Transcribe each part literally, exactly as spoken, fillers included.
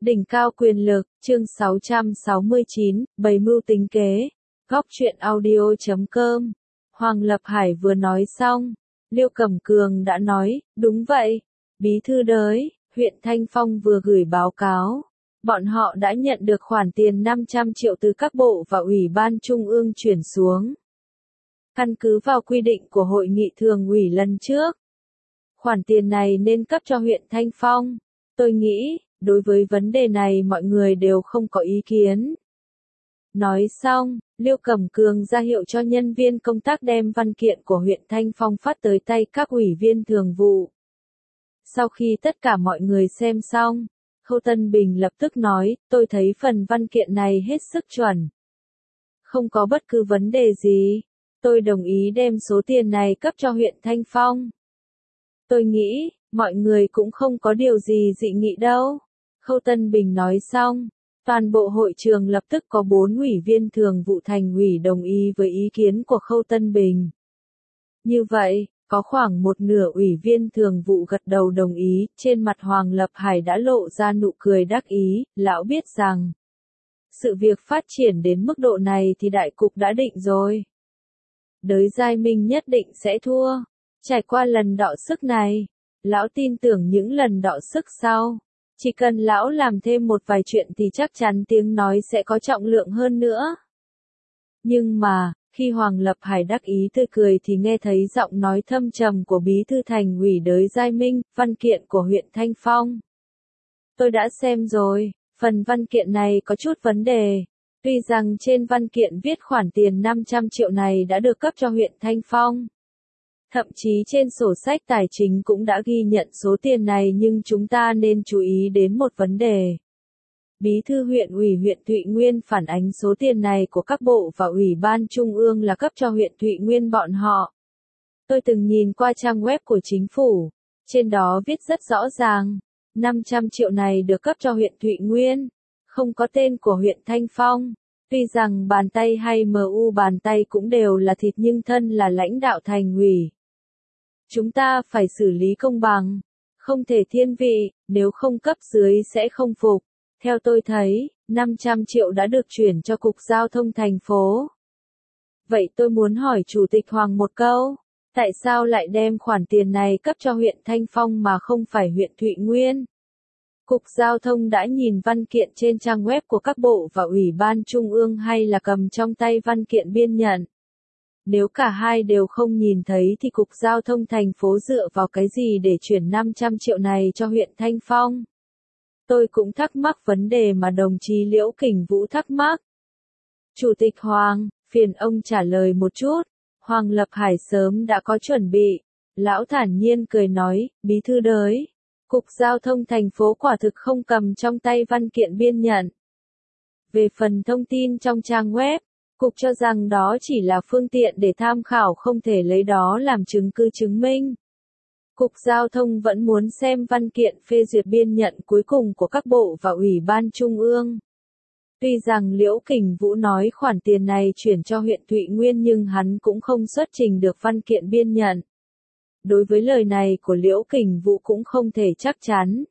Đỉnh cao quyền lực, chương sáu trăm sáu mươi chín, bày mưu tính kế. Góc truyện audio chấm com. Hoàng Lập Hải vừa nói xong, Liêu Cẩm Cường đã nói, đúng vậy, bí thư đới, huyện Thanh Phong vừa gửi báo cáo. Bọn họ đã nhận được khoản tiền năm trăm triệu từ các bộ và ủy ban trung ương chuyển xuống. Căn cứ vào quy định của hội nghị thường ủy lần trước, khoản tiền này nên cấp cho huyện Thanh Phong. Tôi nghĩ, đối với vấn đề này mọi người đều không có ý kiến. Nói xong, Liêu Cẩm Cường ra hiệu cho nhân viên công tác đem văn kiện của huyện Thanh Phong phát tới tay các ủy viên thường vụ. Sau khi tất cả mọi người xem xong, Khâu Tân Bình lập tức nói, tôi thấy phần văn kiện này hết sức chuẩn. Không có bất cứ vấn đề gì. Tôi đồng ý đem số tiền này cấp cho huyện Thanh Phong. Tôi nghĩ, mọi người cũng không có điều gì dị nghị đâu. Khâu Tân Bình nói xong, toàn bộ hội trường lập tức có bốn ủy viên thường vụ thành ủy đồng ý với ý kiến của Khâu Tân Bình. Như vậy, có khoảng một nửa ủy viên thường vụ gật đầu đồng ý, trên mặt Hoàng Lập Hải đã lộ ra nụ cười đắc ý, lão biết rằng, sự việc phát triển đến mức độ này thì đại cục đã định rồi. Đới Giai Minh nhất định sẽ thua. Trải qua lần đọ sức này, lão tin tưởng những lần đọ sức sau, chỉ cần lão làm thêm một vài chuyện thì chắc chắn tiếng nói sẽ có trọng lượng hơn nữa. Nhưng mà, khi Hoàng Lập Hải đắc ý tươi cười thì nghe thấy giọng nói thâm trầm của bí thư thành ủy Đới Giai Minh, văn kiện của huyện Thanh Phong. Tôi đã xem rồi, phần văn kiện này có chút vấn đề. Tuy rằng trên văn kiện viết khoản tiền năm trăm triệu này đã được cấp cho huyện Thanh Phong. Thậm chí trên sổ sách tài chính cũng đã ghi nhận số tiền này, nhưng chúng ta nên chú ý đến một vấn đề. Bí thư huyện ủy huyện Thụy Nguyên phản ánh số tiền này của các bộ và ủy ban trung ương là cấp cho huyện Thụy Nguyên bọn họ. Tôi từng nhìn qua trang web của chính phủ, trên đó viết rất rõ ràng, năm trăm triệu này được cấp cho huyện Thụy Nguyên, không có tên của huyện Thanh Phong. Tuy rằng bàn tay hay em u bàn tay cũng đều là thịt nhưng thân là lãnh đạo thành ủy. Chúng ta phải xử lý công bằng, không thể thiên vị, nếu không cấp dưới sẽ không phục. Theo tôi thấy, năm trăm triệu đã được chuyển cho Cục Giao thông thành phố. Vậy tôi muốn hỏi Chủ tịch Hoàng một câu, tại sao lại đem khoản tiền này cấp cho huyện Thanh Phong mà không phải huyện Thụy Nguyên? Cục Giao thông đã nhìn văn kiện trên trang web của các bộ và ủy ban trung ương hay là cầm trong tay văn kiện biên nhận? Nếu cả hai đều không nhìn thấy thì Cục Giao thông thành phố dựa vào cái gì để chuyển năm trăm triệu này cho huyện Thanh Phong? Tôi cũng thắc mắc vấn đề mà đồng chí Liễu Kình Vũ thắc mắc. Chủ tịch Hoàng, phiền ông trả lời một chút. Hoàng Lập Hải sớm đã có chuẩn bị. Lão thản nhiên cười nói, bí thư đới. Cục Giao thông thành phố quả thực không cầm trong tay văn kiện biên nhận. Về phần thông tin trong trang web, Cục cho rằng đó chỉ là phương tiện để tham khảo, không thể lấy đó làm chứng cứ chứng minh. Cục Giao thông vẫn muốn xem văn kiện phê duyệt biên nhận cuối cùng của các bộ và ủy ban trung ương. Tuy rằng Liễu Kình Vũ nói khoản tiền này chuyển cho huyện Thụy Nguyên nhưng hắn cũng không xuất trình được văn kiện biên nhận. Đối với lời này của Liễu Kình Vũ cũng không thể chắc chắn.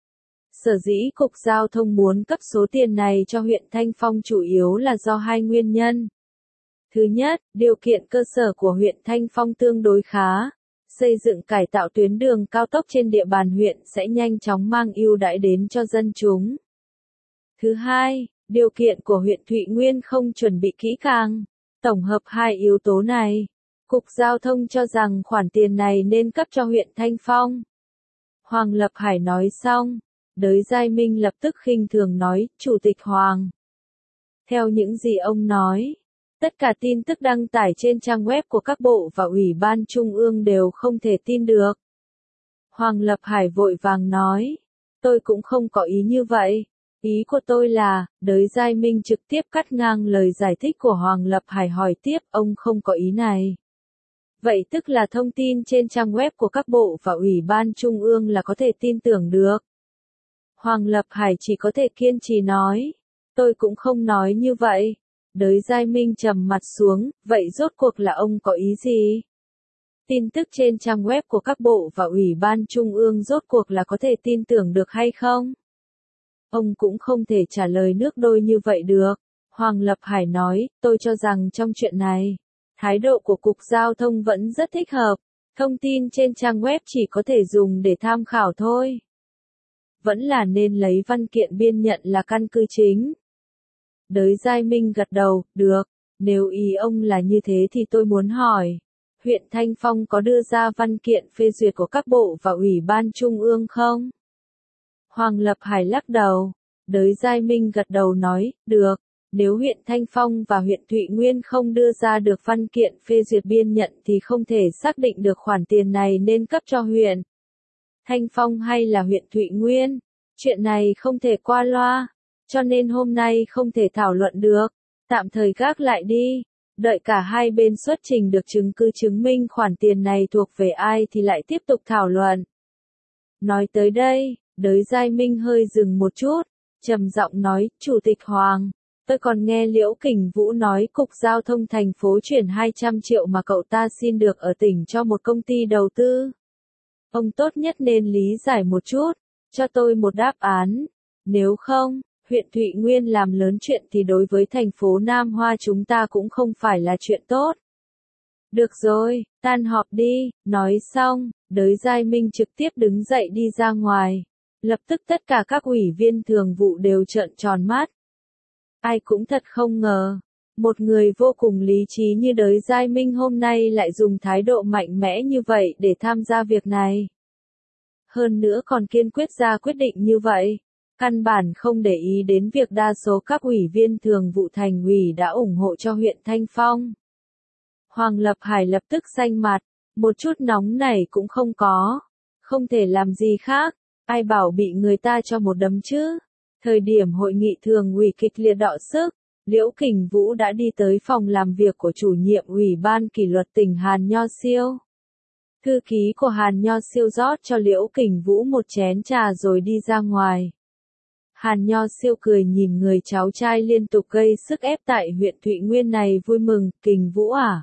Sở dĩ Cục Giao thông muốn cấp số tiền này cho huyện Thanh Phong chủ yếu là do hai nguyên nhân. Thứ nhất, điều kiện cơ sở của huyện Thanh Phong tương đối khá. Xây dựng cải tạo tuyến đường cao tốc trên địa bàn huyện sẽ nhanh chóng mang ưu đãi đến cho dân chúng. Thứ hai, điều kiện của huyện Thụy Nguyên không chuẩn bị kỹ càng. Tổng hợp hai yếu tố này, Cục Giao thông cho rằng khoản tiền này nên cấp cho huyện Thanh Phong. Hoàng Lập Hải nói xong, Đới Giai Minh lập tức khinh thường nói, Chủ tịch Hoàng. Theo những gì ông nói, tất cả tin tức đăng tải trên trang web của các bộ và ủy ban trung ương đều không thể tin được. Hoàng Lập Hải vội vàng nói, tôi cũng không có ý như vậy. Ý của tôi là, Đới Giai Minh trực tiếp cắt ngang lời giải thích của Hoàng Lập Hải, hỏi tiếp, ông không có ý này. Vậy tức là thông tin trên trang web của các bộ và ủy ban trung ương là có thể tin tưởng được. Hoàng Lập Hải chỉ có thể kiên trì nói, tôi cũng không nói như vậy. Đới Giai Minh trầm mặt xuống, vậy rốt cuộc là ông có ý gì? Tin tức trên trang web của các bộ và ủy ban trung ương rốt cuộc là có thể tin tưởng được hay không? Ông cũng không thể trả lời nước đôi như vậy được. Hoàng Lập Hải nói, tôi cho rằng trong chuyện này, thái độ của Cục Giao thông vẫn rất thích hợp. Thông tin trên trang web chỉ có thể dùng để tham khảo thôi. Vẫn là nên lấy văn kiện biên nhận là căn cứ chính. Đới Giai Minh gật đầu, được, nếu ý ông là như thế thì tôi muốn hỏi. Huyện Thanh Phong có đưa ra văn kiện phê duyệt của các bộ và ủy ban trung ương không? Hoàng Lập Hải lắc đầu. Đới Giai Minh gật đầu nói, được, nếu huyện Thanh Phong và huyện Thụy Nguyên không đưa ra được văn kiện phê duyệt biên nhận thì không thể xác định được khoản tiền này nên cấp cho huyện Thanh Phong hay là huyện Thụy Nguyên. Chuyện này không thể qua loa, cho nên hôm nay không thể thảo luận được, tạm thời gác lại đi. Đợi cả hai bên xuất trình được chứng cứ chứng minh khoản tiền này thuộc về ai thì lại tiếp tục thảo luận. Nói tới đây, Đới Giai Minh hơi dừng một chút, trầm giọng nói, Chủ tịch Hoàng, tôi còn nghe Liễu Kình Vũ nói Cục Giao thông thành phố chuyển hai trăm triệu mà cậu ta xin được ở tỉnh cho một công ty đầu tư. Ông tốt nhất nên lý giải một chút, cho tôi một đáp án. Nếu không, huyện Thụy Nguyên làm lớn chuyện thì đối với thành phố Nam Hoa chúng ta cũng không phải là chuyện tốt. Được rồi, tan họp đi, nói xong, Đới Giai Minh trực tiếp đứng dậy đi ra ngoài. Lập tức tất cả các ủy viên thường vụ đều trợn tròn mắt. Ai cũng thật không ngờ, một người vô cùng lý trí như Đới Giai Minh hôm nay lại dùng thái độ mạnh mẽ như vậy để tham gia việc này. Hơn nữa còn kiên quyết ra quyết định như vậy. Căn bản không để ý đến việc đa số các ủy viên thường vụ thành ủy đã ủng hộ cho huyện Thanh Phong. Hoàng Lập Hải lập tức xanh mặt, một chút nóng nảy cũng không có. Không thể làm gì khác, ai bảo bị người ta cho một đấm chứ. Thời điểm hội nghị thường ủy kịch liệt đọ sức, Liễu Kình Vũ đã đi tới phòng làm việc của chủ nhiệm ủy ban kỷ luật tỉnh Hàn Nho Siêu. Thư ký của Hàn Nho Siêu rót cho Liễu Kình Vũ một chén trà rồi đi ra ngoài. Hàn Nho Siêu cười nhìn người cháu trai liên tục gây sức ép tại huyện Thụy Nguyên này vui mừng, Kình Vũ à?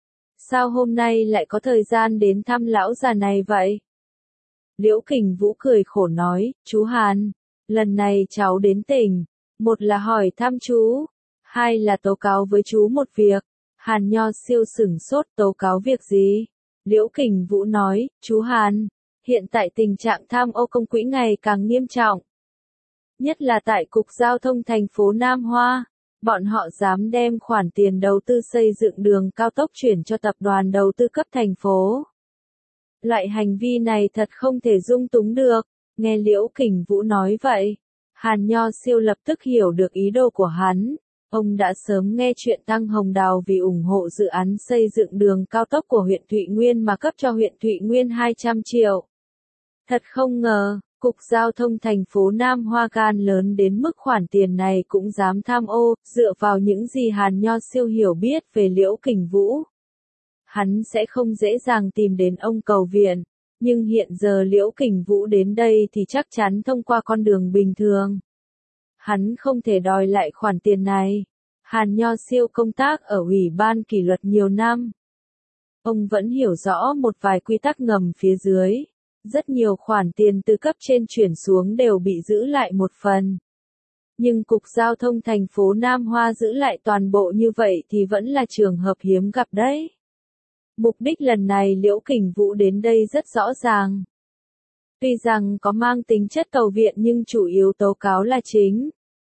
Sao hôm nay lại có thời gian đến thăm lão già này vậy? Liễu Kình Vũ cười khổ nói, chú Hàn, lần này cháu đến tỉnh, một là hỏi thăm chú, hai là tố cáo với chú một việc. Hàn Nho Siêu sửng sốt, tố cáo việc gì? Liễu Kình Vũ nói, chú Hàn, hiện tại tình trạng tham ô công quỹ ngày càng nghiêm trọng. Nhất là tại Cục Giao thông thành phố Nam Hoa, bọn họ dám đem khoản tiền đầu tư xây dựng đường cao tốc chuyển cho tập đoàn đầu tư cấp thành phố. Loại hành vi này thật không thể dung túng được. Nghe Liễu Kình Vũ nói vậy, Hàn Nho Siêu lập tức hiểu được ý đồ của hắn. Ông đã sớm nghe chuyện Tăng Hồng Đào vì ủng hộ dự án xây dựng đường cao tốc của huyện Thụy Nguyên mà cấp cho huyện Thụy Nguyên hai trăm triệu. Thật không ngờ, Cục Giao thông thành phố Nam Hoa gan lớn đến mức khoản tiền này cũng dám tham ô. Dựa vào những gì Hàn Nho Siêu hiểu biết về Liễu Kình Vũ, hắn sẽ không dễ dàng tìm đến ông cầu viện. Nhưng hiện giờ Liễu Kình Vũ đến đây thì chắc chắn thông qua con đường bình thường. Hắn không thể đòi lại khoản tiền này. Hàn Nho Siêu công tác ở Ủy ban kỷ luật nhiều năm. Ông vẫn hiểu rõ một vài quy tắc ngầm phía dưới. Rất nhiều khoản tiền từ cấp trên chuyển xuống đều bị giữ lại một phần. Nhưng Cục Giao thông thành phố Nam Hoa giữ lại toàn bộ như vậy thì vẫn là trường hợp hiếm gặp đấy. Mục đích lần này Liễu Kình Vũ đến đây rất rõ ràng. Tuy rằng có mang tính chất cầu viện nhưng chủ yếu tố cáo là chính.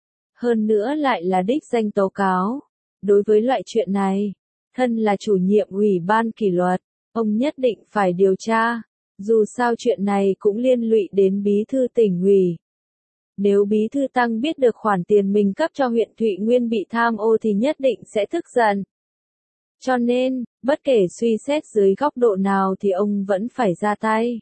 Hơn nữa lại là đích danh tố cáo. Đối với loại chuyện này, thân là chủ nhiệm ủy ban kỷ luật, ông nhất định phải điều tra. Dù sao chuyện này cũng liên lụy đến bí thư tỉnh ủy. Nếu bí thư Tăng biết được khoản tiền mình cấp cho huyện Thụy Nguyên bị tham ô thì nhất định sẽ tức giận. Cho nên, bất kể suy xét dưới góc độ nào thì ông vẫn phải ra tay.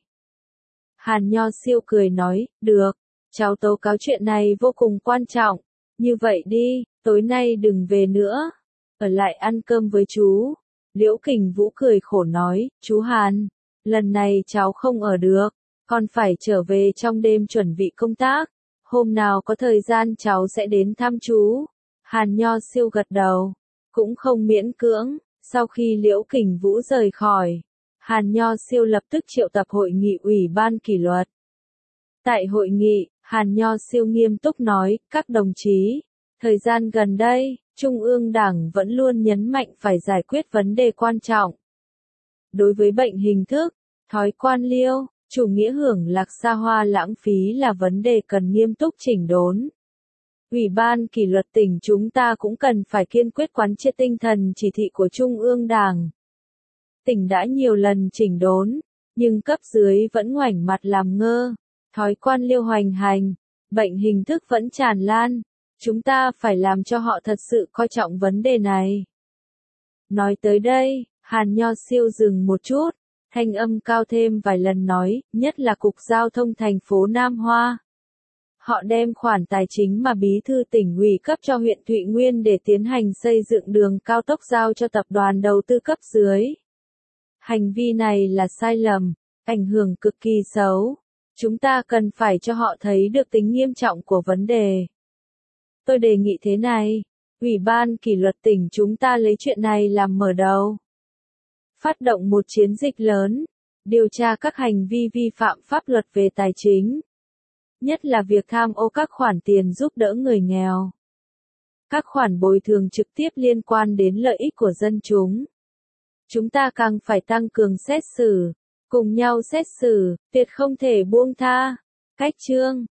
Hàn Nho Siêu cười nói, được, cháu tố cáo chuyện này vô cùng quan trọng. Như vậy đi, tối nay đừng về nữa. Ở lại ăn cơm với chú. Liễu Kình Vũ cười khổ nói, chú Hàn, lần này cháu không ở được, còn phải trở về trong đêm chuẩn bị công tác. Hôm nào có thời gian cháu sẽ đến thăm chú. Hàn Nho Siêu gật đầu, cũng không miễn cưỡng. Sau khi Liễu Kình Vũ rời khỏi, Hàn Nho Siêu lập tức triệu tập hội nghị ủy ban kỷ luật. Tại hội nghị, Hàn Nho Siêu nghiêm túc nói, các đồng chí, thời gian gần đây, Trung ương Đảng vẫn luôn nhấn mạnh phải giải quyết vấn đề quan trọng. Đối với bệnh hình thức, thói quan liêu, chủ nghĩa hưởng lạc xa hoa lãng phí là vấn đề cần nghiêm túc chỉnh đốn. Ủy ban kỷ luật tỉnh chúng ta cũng cần phải kiên quyết quán triệt tinh thần chỉ thị của Trung ương Đảng. Tỉnh đã nhiều lần chỉnh đốn, nhưng cấp dưới vẫn ngoảnh mặt làm ngơ, thói quan liêu hoành hành, bệnh hình thức vẫn tràn lan, chúng ta phải làm cho họ thật sự coi trọng vấn đề này. Nói tới đây, Hàn Nho Siêu dừng một chút, thanh âm cao thêm vài lần nói, nhất là Cục Giao thông thành phố Nam Hoa. Họ đem khoản tài chính mà bí thư tỉnh ủy cấp cho huyện Thụy Nguyên để tiến hành xây dựng đường cao tốc giao cho tập đoàn đầu tư cấp dưới. Hành vi này là sai lầm, ảnh hưởng cực kỳ xấu. Chúng ta cần phải cho họ thấy được tính nghiêm trọng của vấn đề. Tôi đề nghị thế này, Ủy ban kỷ luật tỉnh chúng ta lấy chuyện này làm mở đầu. Phát động một chiến dịch lớn, điều tra các hành vi vi phạm pháp luật về tài chính. Nhất là việc tham ô các khoản tiền giúp đỡ người nghèo. Các khoản bồi thường trực tiếp liên quan đến lợi ích của dân chúng. Chúng ta càng phải tăng cường xét xử, cùng nhau xét xử, tuyệt không thể buông tha. Cách chương